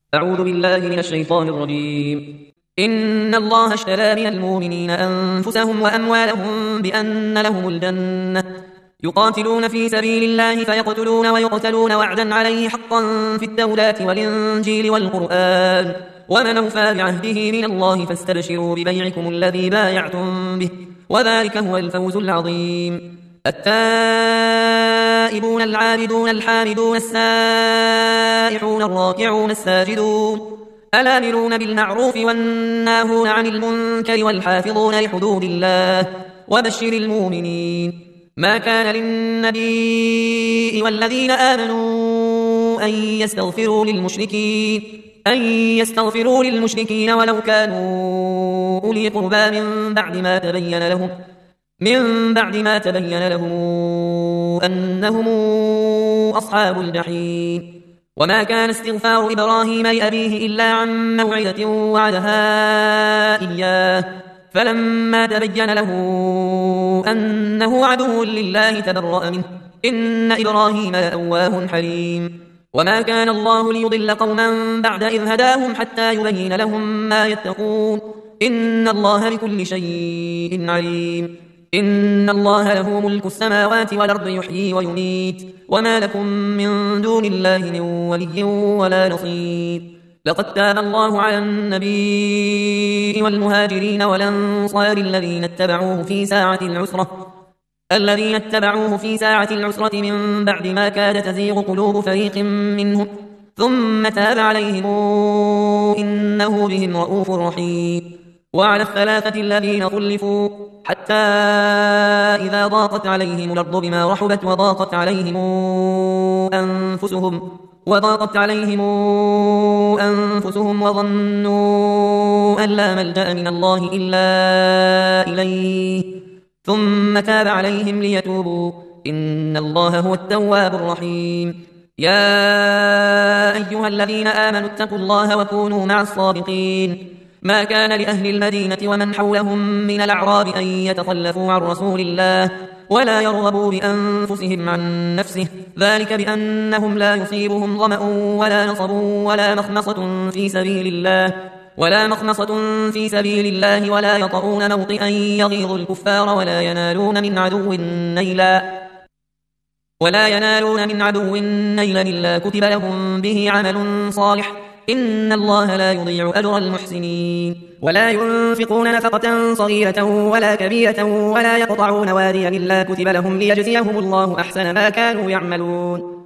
أعوذ بالله من الشيطان الرجيم. إن الله اشترى من المؤمنين أنفسهم وأموالهم بأن لهم الجنة يقاتلون في سبيل الله فيقتلون ويقتلون وعدا عليه حقا في التوراة والإنجيل والقرآن ومن أوفى بعهده من الله فاستبشروا ببيعكم الذي بايعتم به وذلك هو الفوز العظيم. التائبون العابدون الحامدون السائحون الراكعون الساجدون الآمرون بالمعروف والناهون عن المنكر والحافظون لحدود الله وبشر المؤمنين. ما كان للنبي والذين آمنوا أن يستغفروا للمشركين ولو كانوا أولي قربى من بعد ما تبين لهم أنهم أصحاب الجحيم. وما كان استغفار إبراهيم لأبيه إلا عن موعدة وعدها إياه فلما تبين له أنه عدو لله تبرأ منه إن إبراهيم لأواه حليم. وما كان الله ليضل قوما بعد إذ هداهم حتى يبين لهم ما يتقون إن الله بكل شيء عليم. إن الله له ملك السماوات والأرض يحيي ويميت وما لكم من دون الله من ولي ولا نصير. لقد تاب الله على النبي والمهاجرين والأنصار الذين اتبعوه في ساعة العسرة من بعد ما كاد تزيغ قلوب فريق منهم ثم تاب عليهم إنه بهم رؤوف رحيم. وعلى الثلاثة الذين خلفوا حتى إذا ضاقت عليهم الأرض بما رحبت وضاقت عليهم أنفسهم وظنوا أن لا ملجأ من الله إلا إليه ثم تاب عليهم ليتوبوا إن الله هو التواب الرحيم. يا أيها الذين آمنوا اتقوا الله وكونوا مع الصادقين. ما كان لأهل المدينة ومن حولهم من الأعراب أن يتخلفوا عن رسول الله ولا يرغبوا بأنفسهم عن نفسه ذلك بأنهم لا يصيبهم ظمأ ولا نصب ولا مخمصة في سبيل الله ولا يطؤون موطئا يغيظ الكفار ولا ينالون من عدو نيلا إلا كتب لهم به عمل صالح إن الله لا يضيع أجر المحسنين. ولا ينفقون نفقة صغيرة ولا كبيرة ولا يقطعون واديا إلا كتب لهم ليجزيهم الله أحسن ما كانوا يعملون.